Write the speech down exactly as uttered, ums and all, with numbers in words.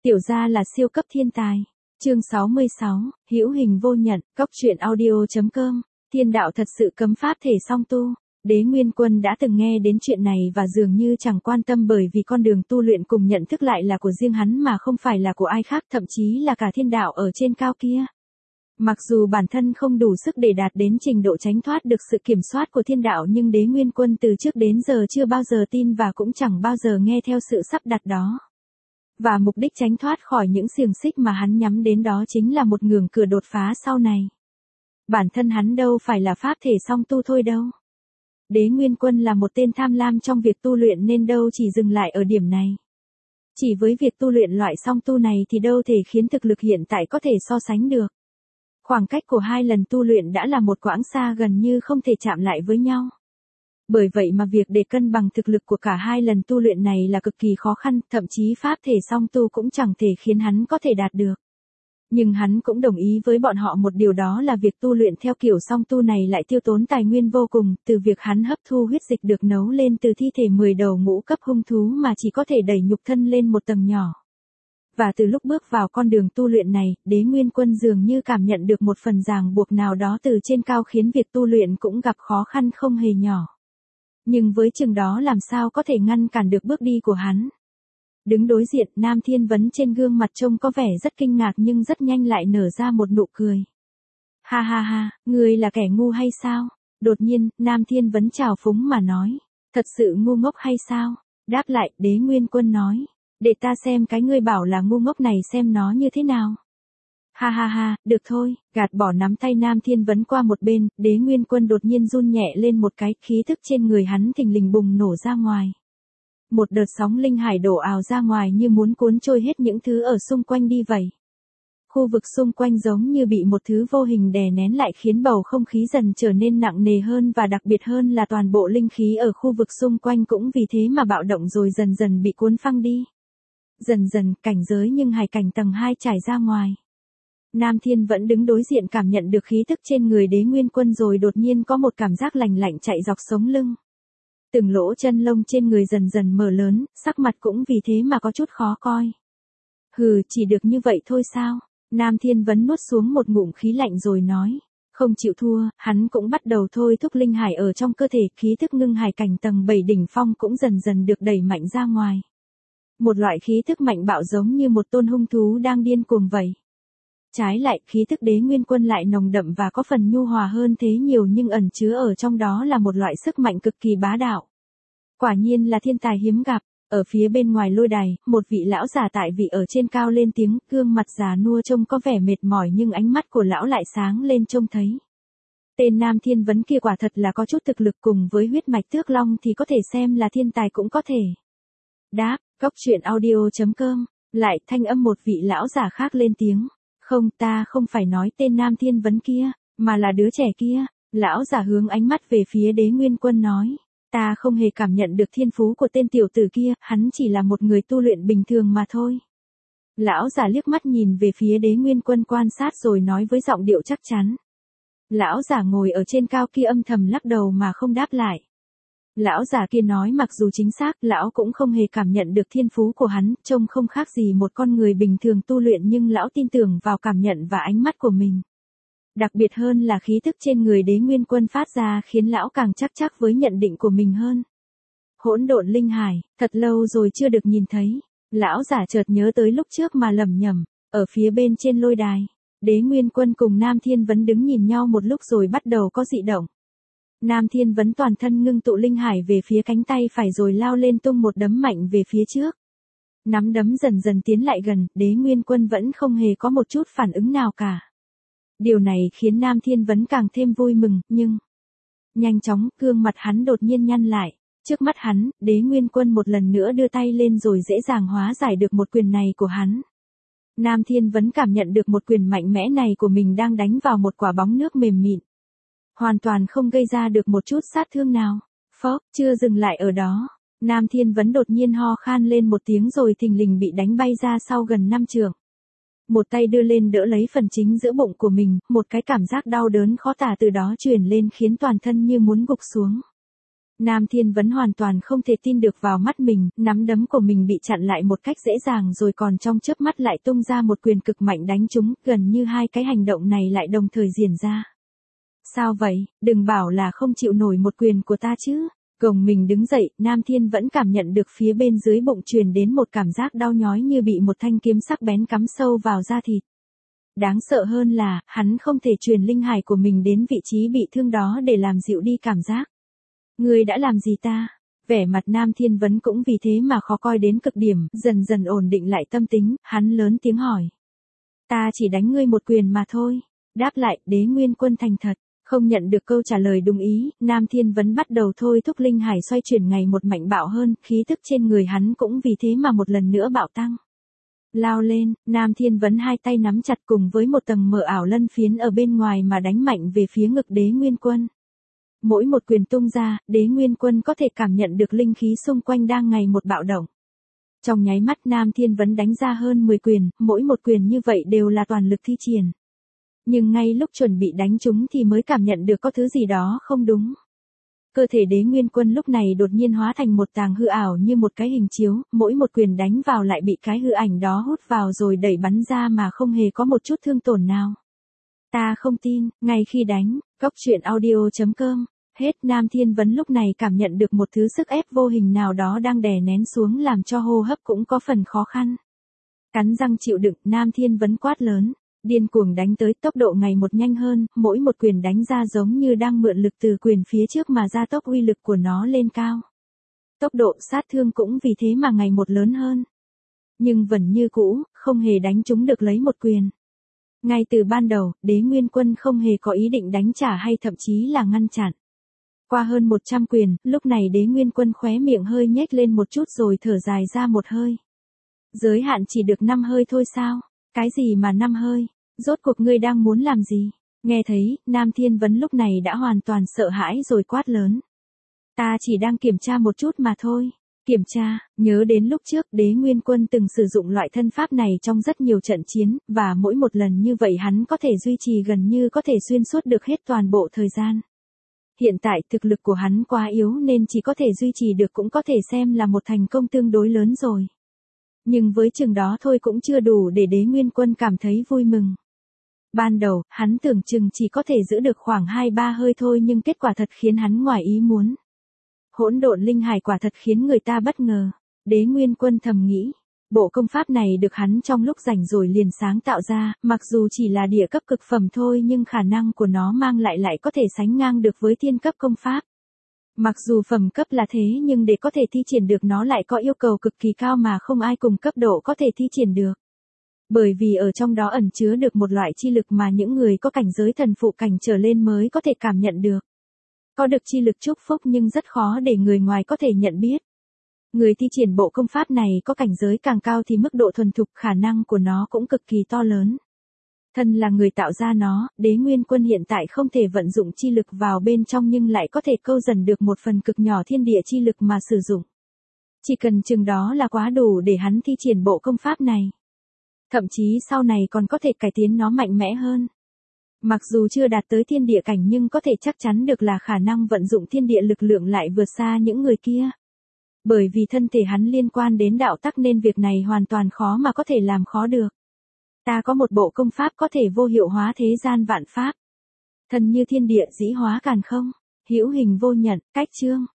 Tiểu gia là siêu cấp thiên tài. Chương sáu mươi sáu, hữu hình vô nhận, cốc truyện audio.com. Thiên đạo thật sự cấm pháp thể song tu. Đế Nguyên Quân đã từng nghe đến chuyện này và dường như chẳng quan tâm, bởi vì con đường tu luyện cùng nhận thức lại là của riêng hắn mà không phải là của ai khác, thậm chí là cả thiên đạo ở trên cao kia. Mặc dù bản thân không đủ sức để đạt đến trình độ tránh thoát được sự kiểm soát của thiên đạo, nhưng Đế Nguyên Quân từ trước đến giờ chưa bao giờ tin và cũng chẳng bao giờ nghe theo sự sắp đặt đó. Và mục đích tránh thoát khỏi những xiềng xích mà hắn nhắm đến đó chính là một ngưỡng cửa đột phá sau này. Bản thân hắn đâu phải là pháp thể song tu thôi đâu. Đế Nguyên Quân là một tên tham lam trong việc tu luyện nên đâu chỉ dừng lại ở điểm này. Chỉ với việc tu luyện loại song tu này thì đâu thể khiến thực lực hiện tại có thể so sánh được. Khoảng cách của hai lần tu luyện đã là một quãng xa gần như không thể chạm lại với nhau. Bởi vậy mà việc để cân bằng thực lực của cả hai lần tu luyện này là cực kỳ khó khăn, thậm chí pháp thể song tu cũng chẳng thể khiến hắn có thể đạt được. Nhưng hắn cũng đồng ý với bọn họ một điều, đó là việc tu luyện theo kiểu song tu này lại tiêu tốn tài nguyên vô cùng, từ việc hắn hấp thu huyết dịch được nấu lên từ thi thể mười đầu ngũ cấp hung thú mà chỉ có thể đẩy nhục thân lên một tầng nhỏ. Và từ lúc bước vào con đường tu luyện này, Đế Nguyên Quân dường như cảm nhận được một phần ràng buộc nào đó từ trên cao khiến việc tu luyện cũng gặp khó khăn không hề nhỏ. Nhưng với chừng đó làm sao có thể ngăn cản được bước đi của hắn. Đứng đối diện, Nam Thiên Vấn trên gương mặt trông có vẻ rất kinh ngạc nhưng rất nhanh lại nở ra một nụ cười. Ha ha ha, ngươi là kẻ ngu hay sao? Đột nhiên, Nam Thiên Vấn trào phúng mà nói. Thật sự ngu ngốc hay sao? Đáp lại, Đế Nguyên Quân nói. Để ta xem cái ngươi bảo là ngu ngốc này xem nó như thế nào. Ha ha ha, được thôi, gạt bỏ nắm tay Nam Thiên Vấn qua một bên, Đế Nguyên Quân đột nhiên run nhẹ lên một cái, khí thức trên người hắn thình lình bùng nổ ra ngoài. Một đợt sóng linh hải đổ ào ra ngoài như muốn cuốn trôi hết những thứ ở xung quanh đi vậy. Khu vực xung quanh giống như bị một thứ vô hình đè nén lại, khiến bầu không khí dần trở nên nặng nề hơn, và đặc biệt hơn là toàn bộ linh khí ở khu vực xung quanh cũng vì thế mà bạo động rồi dần dần bị cuốn phăng đi. Dần dần, cảnh giới nhưng hải cảnh tầng hai trải ra ngoài. Nam Thiên vẫn đứng đối diện cảm nhận được khí thức trên người Đế Nguyên Quân rồi đột nhiên có một cảm giác lành lạnh chạy dọc sống lưng. Từng lỗ chân lông trên người dần dần mở lớn, sắc mặt cũng vì thế mà có chút khó coi. Hừ, chỉ được như vậy thôi sao? Nam Thiên Vấn nuốt xuống một ngụm khí lạnh rồi nói. Không chịu thua, hắn cũng bắt đầu thôi thúc linh hải ở trong cơ thể, khí thức ngưng hải cảnh tầng bảy đỉnh phong cũng dần dần được đẩy mạnh ra ngoài. Một loại khí thức mạnh bạo giống như một tôn hung thú đang điên cuồng vậy. Trái lại, khí thức Đế Nguyên Quân lại nồng đậm và có phần nhu hòa hơn thế nhiều, nhưng ẩn chứa ở trong đó là một loại sức mạnh cực kỳ bá đạo. Quả nhiên là thiên tài hiếm gặp. Ở phía bên ngoài lôi đài, một vị lão già tại vị ở trên cao lên tiếng, gương mặt già nua trông có vẻ mệt mỏi nhưng ánh mắt của lão lại sáng lên trông thấy. Tên Nam Thiên Vấn kia quả thật là có chút thực lực, cùng với huyết mạch Tước Long thì có thể xem là thiên tài cũng có thể. Đáp, cốc truyện audio.com, lại thanh âm một vị lão già khác lên tiếng. Không, ta không phải nói tên Nam Thiên Vấn kia, mà là đứa trẻ kia. Lão già hướng ánh mắt về phía Đế Nguyên Quân nói. Ta không hề cảm nhận được thiên phú của tên tiểu tử kia, hắn chỉ là một người tu luyện bình thường mà thôi. Lão già liếc mắt nhìn về phía Đế Nguyên Quân quan sát rồi nói với giọng điệu chắc chắn. Lão già ngồi ở trên cao kia âm thầm lắc đầu mà không đáp lại. Lão già kia nói mặc dù chính xác, lão cũng không hề cảm nhận được thiên phú của hắn, trông không khác gì một con người bình thường tu luyện, nhưng lão tin tưởng vào cảm nhận và ánh mắt của mình. Đặc biệt hơn là khí thức trên người Đế Nguyên Quân phát ra khiến lão càng chắc chắc với nhận định của mình hơn. Hỗn độn linh hải, thật lâu rồi chưa được nhìn thấy. Lão giả chợt nhớ tới lúc trước mà lẩm nhẩm, ở phía bên trên lôi đài, Đế Nguyên Quân cùng Nam Thiên Vấn đứng nhìn nhau một lúc rồi bắt đầu có dị động. Nam Thiên Vấn toàn thân ngưng tụ linh hải về phía cánh tay phải rồi lao lên tung một đấm mạnh về phía trước. Nắm đấm dần dần tiến lại gần, Đế Nguyên Quân vẫn không hề có một chút phản ứng nào cả. Điều này khiến Nam Thiên Vấn càng thêm vui mừng, nhưng... Nhanh chóng, gương mặt hắn đột nhiên nhăn lại. Trước mắt hắn, Đế Nguyên Quân một lần nữa đưa tay lên rồi dễ dàng hóa giải được một quyền này của hắn. Nam Thiên Vấn cảm nhận được một quyền mạnh mẽ này của mình đang đánh vào một quả bóng nước mềm mịn. Hoàn toàn không gây ra được một chút sát thương nào. Phốc, chưa dừng lại ở đó. Nam Thiên Vấn đột nhiên ho khan lên một tiếng rồi thình lình bị đánh bay ra sau gần năm trượng. Một tay đưa lên đỡ lấy phần chính giữa bụng của mình, một cái cảm giác đau đớn khó tả từ đó truyền lên khiến toàn thân như muốn gục xuống. Nam Thiên Vấn hoàn toàn không thể tin được vào mắt mình, nắm đấm của mình bị chặn lại một cách dễ dàng rồi còn trong chớp mắt lại tung ra một quyền cực mạnh đánh trúng, gần như hai cái hành động này lại đồng thời diễn ra. Sao vậy, đừng bảo là không chịu nổi một quyền của ta chứ. Gồng mình đứng dậy, Nam Thiên vẫn cảm nhận được phía bên dưới bụng truyền đến một cảm giác đau nhói như bị một thanh kiếm sắc bén cắm sâu vào da thịt. Đáng sợ hơn là, hắn không thể truyền linh hải của mình đến vị trí bị thương đó để làm dịu đi cảm giác. Ngươi đã làm gì ta? Vẻ mặt Nam Thiên Vấn cũng vì thế mà khó coi đến cực điểm, dần dần ổn định lại tâm tính, hắn lớn tiếng hỏi. Ta chỉ đánh ngươi một quyền mà thôi. Đáp lại, Đế Nguyên Quân thành thật. Không nhận được câu trả lời đúng ý, Nam Thiên Vấn bắt đầu thôi thúc linh hải xoay chuyển ngày một mạnh bạo hơn, khí tức trên người hắn cũng vì thế mà một lần nữa bạo tăng. Lao lên, Nam Thiên Vấn hai tay nắm chặt cùng với một tầng mờ ảo lân phiến ở bên ngoài mà đánh mạnh về phía ngực Đế Nguyên Quân. Mỗi một quyền tung ra, Đế Nguyên Quân có thể cảm nhận được linh khí xung quanh đang ngày một bạo động. Trong nháy mắt Nam Thiên Vấn đánh ra hơn mười quyền, mỗi một quyền như vậy đều là toàn lực thi triển. Nhưng ngay lúc chuẩn bị đánh chúng thì mới cảm nhận được có thứ gì đó không đúng. Cơ thể Đế Nguyên Quân lúc này đột nhiên hóa thành một tàng hư ảo như một cái hình chiếu, mỗi một quyền đánh vào lại bị cái hư ảnh đó hút vào rồi đẩy bắn ra mà không hề có một chút thương tổn nào. Ta không tin, ngay khi đánh, Cốc Truyện Audio chấm com, hết Nam Thiên Vấn lúc này cảm nhận được một thứ sức ép vô hình nào đó đang đè nén xuống làm cho hô hấp cũng có phần khó khăn. Cắn răng chịu đựng, Nam Thiên Vấn quát lớn. Điên cuồng đánh tới, tốc độ ngày một nhanh hơn, mỗi một quyền đánh ra giống như đang mượn lực từ quyền phía trước mà gia tốc uy lực của nó lên cao. Tốc độ sát thương cũng vì thế mà ngày một lớn hơn. Nhưng vẫn như cũ, không hề đánh trúng được lấy một quyền. Ngay từ ban đầu, Đế Nguyên Quân không hề có ý định đánh trả hay thậm chí là ngăn chặn. Qua hơn một trăm quyền, lúc này Đế Nguyên Quân khóe miệng hơi nhếch lên một chút rồi thở dài ra một hơi. Giới hạn chỉ được năm hơi thôi sao? Cái gì mà năm hơi? Rốt cuộc ngươi đang muốn làm gì? Nghe thấy, Nam Thiên Vấn lúc này đã hoàn toàn sợ hãi rồi quát lớn. Ta chỉ đang kiểm tra một chút mà thôi. Kiểm tra, nhớ đến lúc trước Đế Nguyên Quân từng sử dụng loại thân pháp này trong rất nhiều trận chiến, và mỗi một lần như vậy hắn có thể duy trì gần như có thể xuyên suốt được hết toàn bộ thời gian. Hiện tại thực lực của hắn quá yếu nên chỉ có thể duy trì được cũng có thể xem là một thành công tương đối lớn rồi. Nhưng với chừng đó thôi cũng chưa đủ để Đế Nguyên Quân cảm thấy vui mừng. Ban đầu, hắn tưởng chừng chỉ có thể giữ được khoảng hai ba hơi thôi nhưng kết quả thật khiến hắn ngoài ý muốn. Hỗn độn linh hải quả thật khiến người ta bất ngờ. Đế Nguyên Quân thầm nghĩ, bộ công pháp này được hắn trong lúc rảnh rồi liền sáng tạo ra, mặc dù chỉ là địa cấp cực phẩm thôi nhưng khả năng của nó mang lại lại có thể sánh ngang được với thiên cấp công pháp. Mặc dù phẩm cấp là thế nhưng để có thể thi triển được nó lại có yêu cầu cực kỳ cao mà không ai cùng cấp độ có thể thi triển được. Bởi vì ở trong đó ẩn chứa được một loại chi lực mà những người có cảnh giới thần phụ cảnh trở lên mới có thể cảm nhận được. Có được chi lực chúc phúc nhưng rất khó để người ngoài có thể nhận biết. Người thi triển bộ công pháp này có cảnh giới càng cao thì mức độ thuần thục khả năng của nó cũng cực kỳ to lớn. Thân là người tạo ra nó, Đế Nguyên Quân hiện tại không thể vận dụng chi lực vào bên trong nhưng lại có thể câu dần được một phần cực nhỏ thiên địa chi lực mà sử dụng. Chỉ cần chừng đó là quá đủ để hắn thi triển bộ công pháp này. Thậm chí sau này còn có thể cải tiến nó mạnh mẽ hơn. Mặc dù chưa đạt tới thiên địa cảnh nhưng có thể chắc chắn được là khả năng vận dụng thiên địa lực lượng lại vượt xa những người kia. Bởi vì thân thể hắn liên quan đến đạo tắc nên việc này hoàn toàn khó mà có thể làm khó được. Ta có một bộ công pháp có thể vô hiệu hóa thế gian vạn pháp. Thần như thiên địa dĩ hóa càn không, hữu hình vô nhận, cách chương.